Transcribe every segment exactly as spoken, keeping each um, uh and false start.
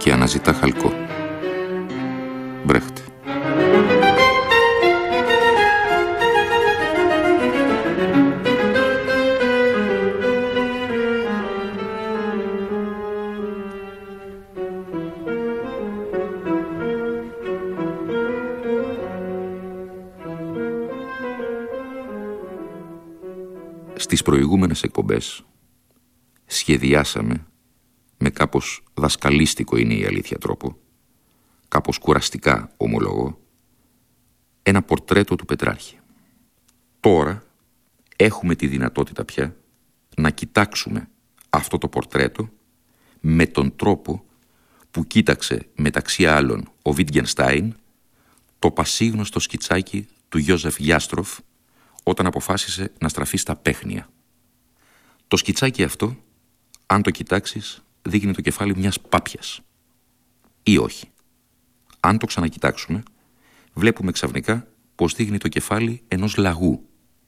και αναζητά χαλκό. Μπρέχτ. Στις προηγούμενες εκπομπές σχεδιάσαμε, με κάπως δασκαλίστικο είναι η αλήθεια τρόπο, κάπως κουραστικά ομολογώ, ένα πορτρέτο του Πετράρχη. Τώρα έχουμε τη δυνατότητα πια να κοιτάξουμε αυτό το πορτρέτο με τον τρόπο που κοίταξε μεταξύ άλλων ο Βίτγενστάιν το πασίγνωστο σκιτσάκι του Γιώζεφ Γιάστροφ όταν αποφάσισε να στραφεί στα παίχνια. Το σκιτσάκι αυτό, αν το κοιτάξεις, δείχνει το κεφάλι μιας πάπιας. Ή όχι. Αν το ξανακοιτάξουμε, βλέπουμε ξαφνικά πως δείχνει το κεφάλι ενός λαγού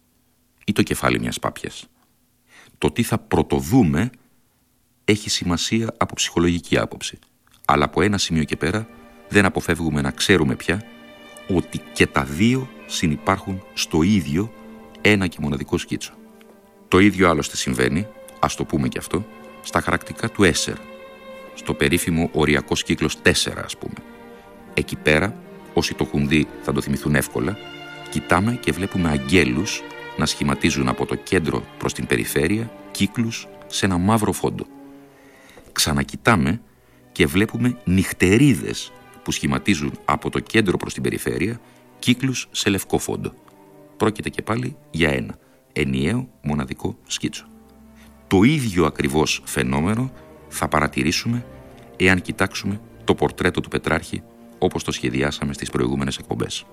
ή το κεφάλι μιας πάπιας. Το τι θα πρωτοδούμε έχει σημασία από ψυχολογική άποψη, αλλά από ένα σημείο και πέρα δεν αποφεύγουμε να ξέρουμε πια ότι και τα δύο συνυπάρχουν στο ίδιο ένα και μοναδικό σκίτσο. Το ίδιο άλλωστε συμβαίνει, ας το πούμε και αυτό, στα χαρακτικά του Έσσερ, στο περίφημο οριακός κύκλος τέσσερα, ας πούμε. Εκεί πέρα, όσοι το έχουν δει θα το θυμηθούν εύκολα, κοιτάμε και βλέπουμε αγγέλους να σχηματίζουν από το κέντρο προς την περιφέρεια κύκλους σε ένα μαύρο φόντο. Ξανακοιτάμε και βλέπουμε νυχτερίδες που σχηματίζουν από το κέντρο προς την περιφέρεια κύκλους σε λευκό φόντο. Πρόκειται και πάλι για ένα ενιαίο μοναδικό σκίτσο. Το ίδιο ακριβώς φαινόμενο θα παρατηρήσουμε εάν κοιτάξουμε το πορτρέτο του Πετράρχη όπως το σχεδιάσαμε στις προηγούμενες εκπομπές.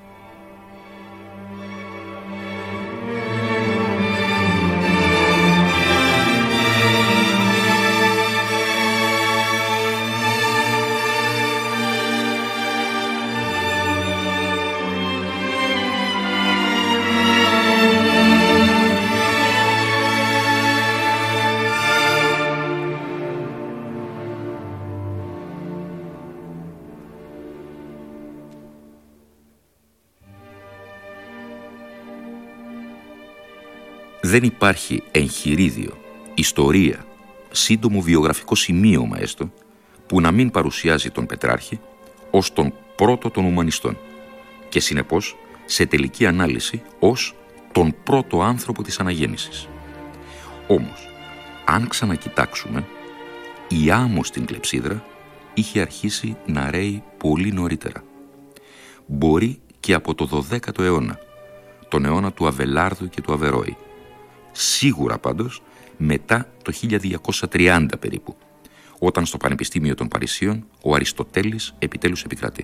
Δεν υπάρχει εγχειρίδιο, ιστορία, σύντομο βιογραφικό σημείωμα έστω, που να μην παρουσιάζει τον Πετράρχη ως τον πρώτο των ουμανιστών και συνεπώς σε τελική ανάλυση ως τον πρώτο άνθρωπο της αναγέννησης. Όμως, αν ξανακοιτάξουμε, η άμμος στην κλεψίδρα είχε αρχίσει να ρέει πολύ νωρίτερα. Μπορεί και από το δωδέκατο αιώνα, τον αιώνα του Αβελάρδου και του Αβερόη. Σίγουρα πάντως μετά το χίλια διακόσια τριάντα περίπου, όταν στο Πανεπιστήμιο των Παρισίων ο Αριστοτέλης επιτέλους επικρατεί.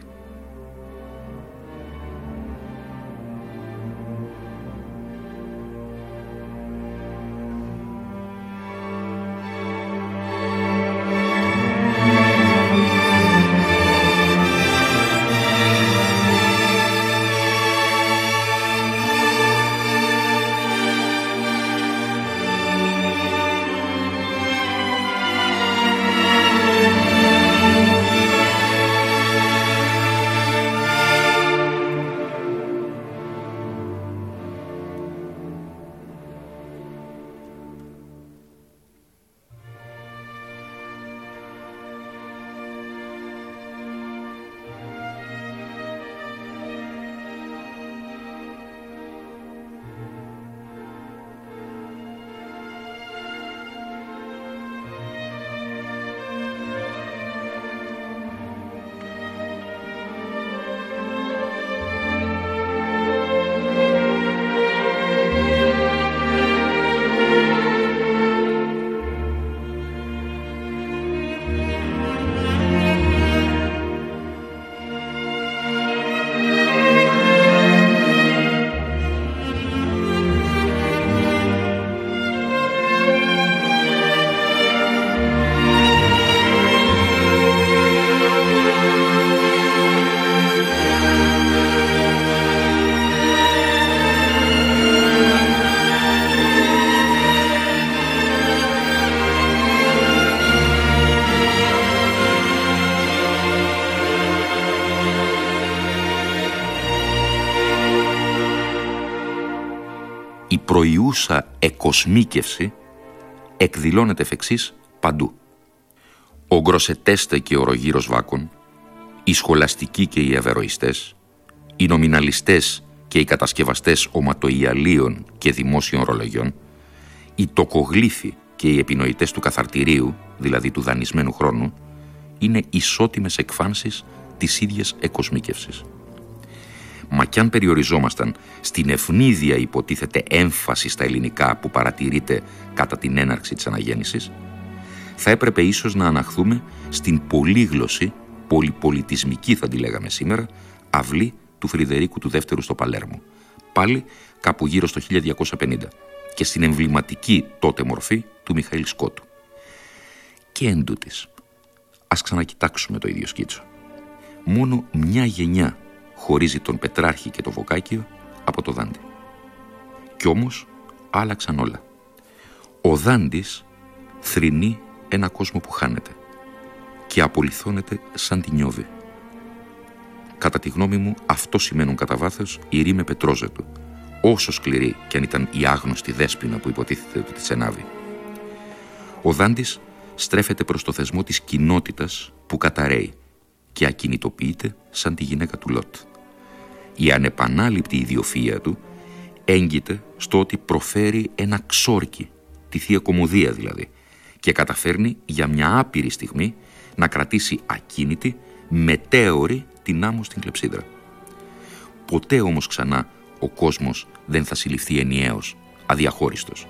προϊούσα εκοσμίκευση εκδηλώνεται εφ' εξής παντού. Ο Γκροσετέστε και ο Ρογύρος Βάκων, οι σχολαστικοί και οι αβεροϊστές, οι νομιναλιστές και οι κατασκευαστές οματοϊαλίων και δημόσιων ρολογιών, οι τοκογλύφοι και οι επινοητές του καθαρτηρίου, δηλαδή του δανεισμένου χρόνου, είναι ισότιμες εκφάνσεις της ίδιας εκοσμίκευσης. Μα κι αν περιοριζόμασταν στην ευνίδια υποτίθεται έμφαση στα ελληνικά που παρατηρείται κατά την έναρξη της αναγέννησης, θα έπρεπε ίσως να αναχθούμε στην πολύγλωση, πολυπολιτισμική θα τη λέγαμε σήμερα, αυλή του Φρυδερίκου του Δεύτερου στο Παλέρμο, πάλι κάπου γύρω στο χίλια διακόσια πενήντα, και στην εμβληματική τότε μορφή του Μιχαήλ Σκότου. Και εντούτοις, ας ξανακοιτάξουμε το ίδιο σκίτσο. Μόνο μια γενιά χωρίζει τον Πετράρχη και το Βοκάκιο από το Δάντη. Κι όμως άλλαξαν όλα. Ο Δάντης θρηνεί ένα κόσμο που χάνεται και απολιθώνεται σαν τη Νιώβη. Κατά τη γνώμη μου, αυτό σημαίνουν κατά βάθος η Ρίμε Πετρόζετου, όσο σκληρή κι αν ήταν η άγνωστη δέσποινα που υποτίθεται ότι της ενάβει. Ο Δάντης στρέφεται προς το θεσμό της κοινότητας που καταραίει και ακινητοποιείται σαν τη γυναίκα του Λότ. Η ανεπανάληπτη ιδιοφυΐα του έγκυται στο ότι προφέρει ένα ξόρκι, τη Θεία Κωμωδία δηλαδή, και καταφέρνει για μια άπειρη στιγμή να κρατήσει ακίνητη, μετέωρη την άμμο στην κλεψίδρα. Ποτέ όμως ξανά ο κόσμος δεν θα συλληφθεί ενιαίος, αδιαχώριστος.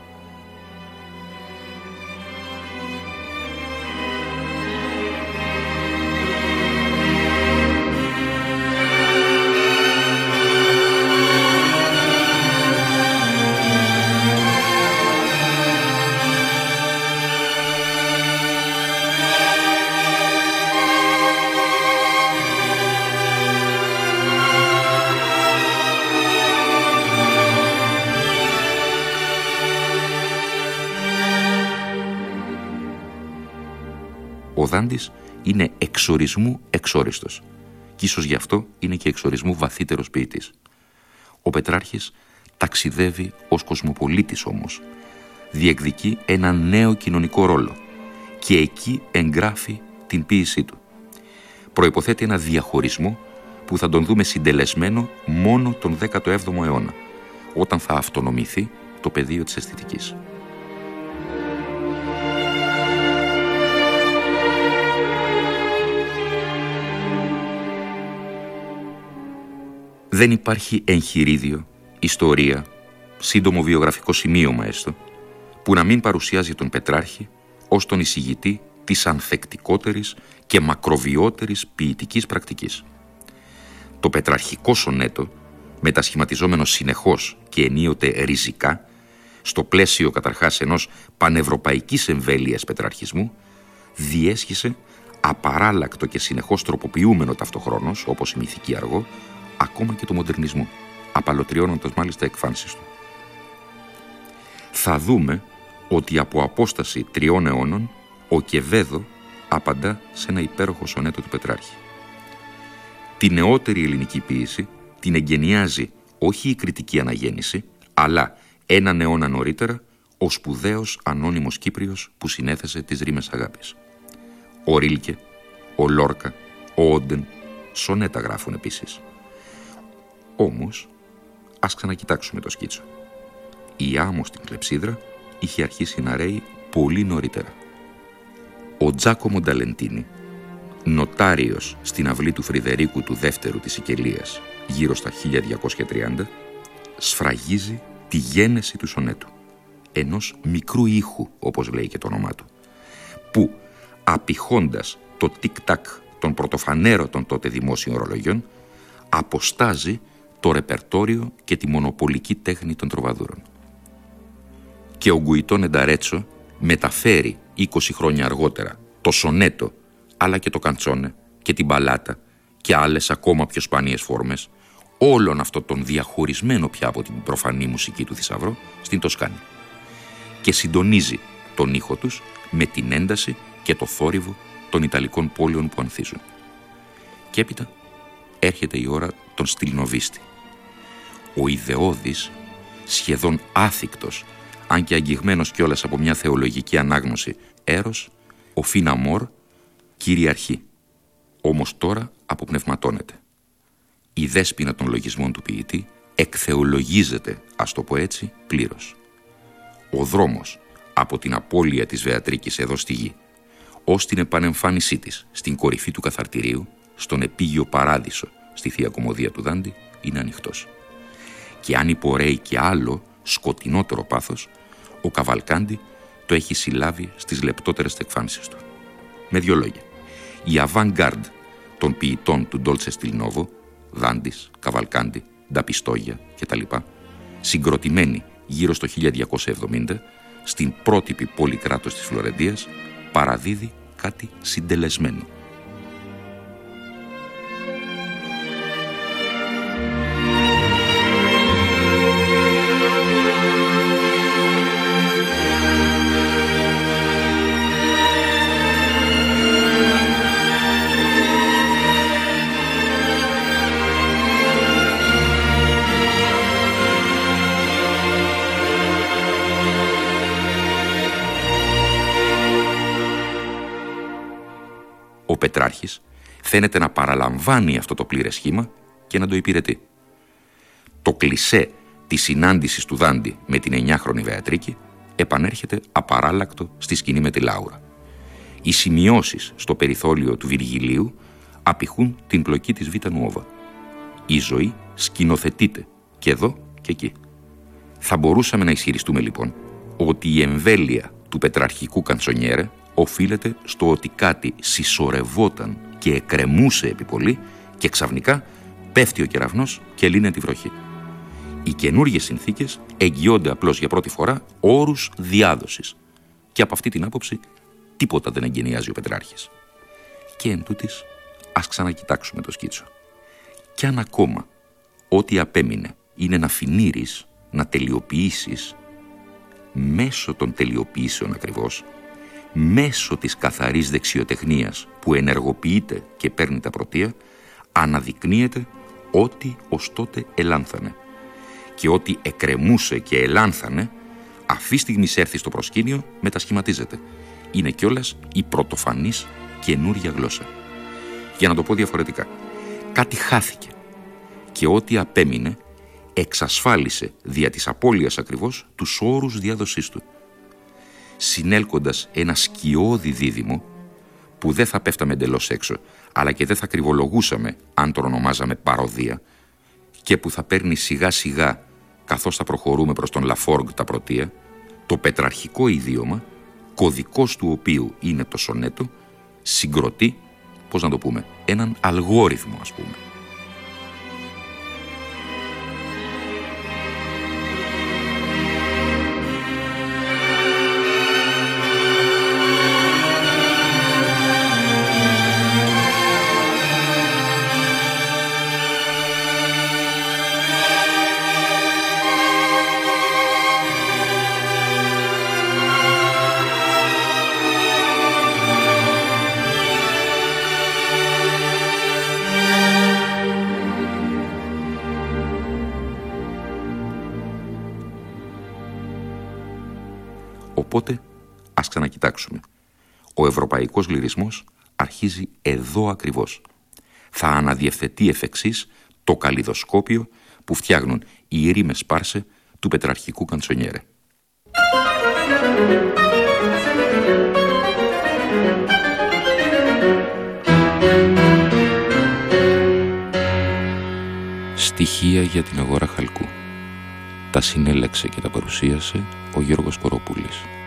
Ο Δάντης είναι εξορισμού εξόριστος και ίσως γι' αυτό είναι και εξορισμού βαθύτερος ποιητής. Ο Πετράρχης ταξιδεύει ως κοσμοπολίτης όμως, διεκδικεί ένα νέο κοινωνικό ρόλο και εκεί εγγράφει την ποίησή του. Προϋποθέτει ένα διαχωρισμό που θα τον δούμε συντελεσμένο μόνο τον δέκατο έβδομο αιώνα, όταν θα αυτονομηθεί το πεδίο της αισθητικής. Δεν υπάρχει εγχειρίδιο, ιστορία, σύντομο βιογραφικό σημείωμα έστω, που να μην παρουσιάζει τον Πετράρχη ως τον εισηγητή της ανθεκτικότερης και μακροβιότερης ποιητικής πρακτικής. Το πετραρχικό σονέτο, μετασχηματιζόμενο συνεχώς και ενίοτε ριζικά, στο πλαίσιο καταρχάς ενός πανευρωπαϊκής εμβέλειας πετραρχισμού, διέσχισε απαράλλακτο και συνεχώς τροποποιούμενο ταυτοχρόνως, όπως η μυθική αργό, ακόμα και του μοντερνισμού, απαλωτριώνοντας μάλιστα εκφάνσεις του. Θα δούμε ότι από απόσταση τριών αιώνων ο Κεβέδο απαντά σε ένα υπέροχο σονέτο του Πετράρχη. Τη νεότερη ελληνική ποίηση την εγκαινιάζει όχι η κριτική αναγέννηση, αλλά έναν αιώνα νωρίτερα ο σπουδαίος ανώνυμος Κύπριος που συνέθεσε τις ρήμες αγάπης. Ο Ρίλκε, ο Λόρκα, ο Όντεν, σονέτα γράφουν επίσης. Όμως, ας ξανακοιτάξουμε το σκίτσο. Η άμμο στην κλεψίδρα είχε αρχίσει να ρέει πολύ νωρίτερα. Ο Τζάκομο Νταλεντίνι, νοτάριος στην αυλή του Φρυδερίκου του Δεύτερου της Σικελίας, γύρω στα χίλια διακόσια τριάντα, σφραγίζει τη γένεση του σονέτου, ενός μικρού ήχου, όπως λέει και το όνομά του, που, απηχώντας το τικ-τακ των πρωτοφανέρωτων τότε δημόσιων ρολογιών, αποστάζει το ρεπερτόριο και τη μονοπολική τέχνη των τροβαδούρων. Και ο Γκουιτόν Ενταρέτσο μεταφέρει είκοσι χρόνια αργότερα το σονέτο, αλλά και το καντσόνε και την μπαλάτα και άλλες ακόμα πιο σπάνιες φόρμες, όλον αυτό τον διαχωρισμένο πια από την προφανή μουσική του θησαυρό στην Τοσκάνη, και συντονίζει τον ήχο τους με την ένταση και το θόρυβο των Ιταλικών πόλεων που ανθίζουν. Και έπειτα έρχεται η ώρα των στυλνοβίστη. Ο ιδεώδης σχεδόν άθικτος, αν και αγγιγμένος κιόλας από μια θεολογική ανάγνωση, έρος, ο φίναμορ, κυριαρχεί. Όμως τώρα αποπνευματώνεται. Η δέσποινα των λογισμών του ποιητή εκθεολογίζεται, ας το πω έτσι, πλήρως. Ο δρόμος από την απώλεια της Βεατρίκης εδώ στη γη, ως την επανεμφάνισή της στην κορυφή του καθαρτηρίου, στον επίγειο παράδεισο, στη Θεία Κομμωδία του Δάντη, είναι ανοιχτός. Και αν υπορρέει και άλλο, σκοτεινότερο πάθος, ο Καβαλκάντι το έχει συλλάβει στις λεπτότερες εκφάνσεις του. Με δύο λόγια, η avant-garde των ποιητών του Ντόλτσε Στιλ Νόβο, Δάντης, Καβαλκάντι, Νταπιστόγια κτλ., συγκροτημένοι γύρω στο χίλια διακόσια εβδομήντα, στην πρότυπη πόλη κράτος της Φλωρεντίας, παραδίδει κάτι συντελεσμένο. Ο Πετράρχης φαίνεται να παραλαμβάνει αυτό το πλήρες σχήμα και να το υπηρετεί. Το κλισέ της συνάντησης του Δάντη με την εννιάχρονη Βεατρίκη επανέρχεται απαράλλακτο στη σκηνή με τη Λάουρα. Οι σημειώσεις στο περιθώλιο του Βυργιλίου απηχούν την πλοκή της Β' Νουόβα. Η ζωή σκηνοθετείται και εδώ και εκεί. Θα μπορούσαμε να ισχυριστούμε λοιπόν ότι η εμβέλεια του πετραρχικού κανσονιέρε οφείλεται στο ότι κάτι συσσωρευόταν και εκκρεμούσε επί πολύ και ξαφνικά πέφτει ο κεραυνός και λύνε τη βροχή. Οι καινούργιες συνθήκες εγγυώνται απλώς για πρώτη φορά όρους διάδοσης και από αυτή την άποψη τίποτα δεν εγκαινιάζει ο Πετράρχης. Και εν τούτης, ας ξανακοιτάξουμε το σκίτσο. Κι αν ακόμα ό,τι απέμεινε είναι να φινίρεις, να τελειοποιήσεις, μέσω των τελειοποιήσεων ακριβώς, μέσω της καθαρής δεξιοτεχνίας που ενεργοποιείται και παίρνει τα πρωτεία, αναδεικνύεται ό,τι ως τότε ελάνθανε. Και ό,τι εκκρεμούσε και ελάνθανε, αυτή στιγμή έρθει στο προσκήνιο, μετασχηματίζεται. Είναι κιόλας η πρωτοφανής καινούρια γλώσσα. Για να το πω διαφορετικά, κάτι χάθηκε και ό,τι απέμεινε εξασφάλισε δια της απώλειας ακριβώς τους όρους διάδοσής του. Συνέλκοντας ένα σκιώδη δίδυμο που δεν θα πέφταμε εντελώς έξω, αλλά και δεν θα κρυβολογούσαμε αν το ονομάζαμε παροδία και που θα παίρνει σιγά σιγά καθώς θα προχωρούμε προς τον Λαφόργκ τα πρωτεία, το πετραρχικό ιδίωμα, κωδικός του οποίου είναι το σονέτο, συγκροτεί, πώς να το πούμε, έναν αλγόριθμο ας πούμε. Οπότε, ας ξανακοιτάξουμε. Ο ευρωπαϊκός λυρισμός αρχίζει εδώ ακριβώς. Θα αναδιευθετεί εφ' εξής το καλλιδοσκόπιο που φτιάχνουν οι ρήμες Πάρσε του πετραρχικού κανσονιέρε. Στοιχεία για την αγορά χαλκού. Τα συνέλεξε και τα παρουσίασε ο Γιώργος Κοροπούλης.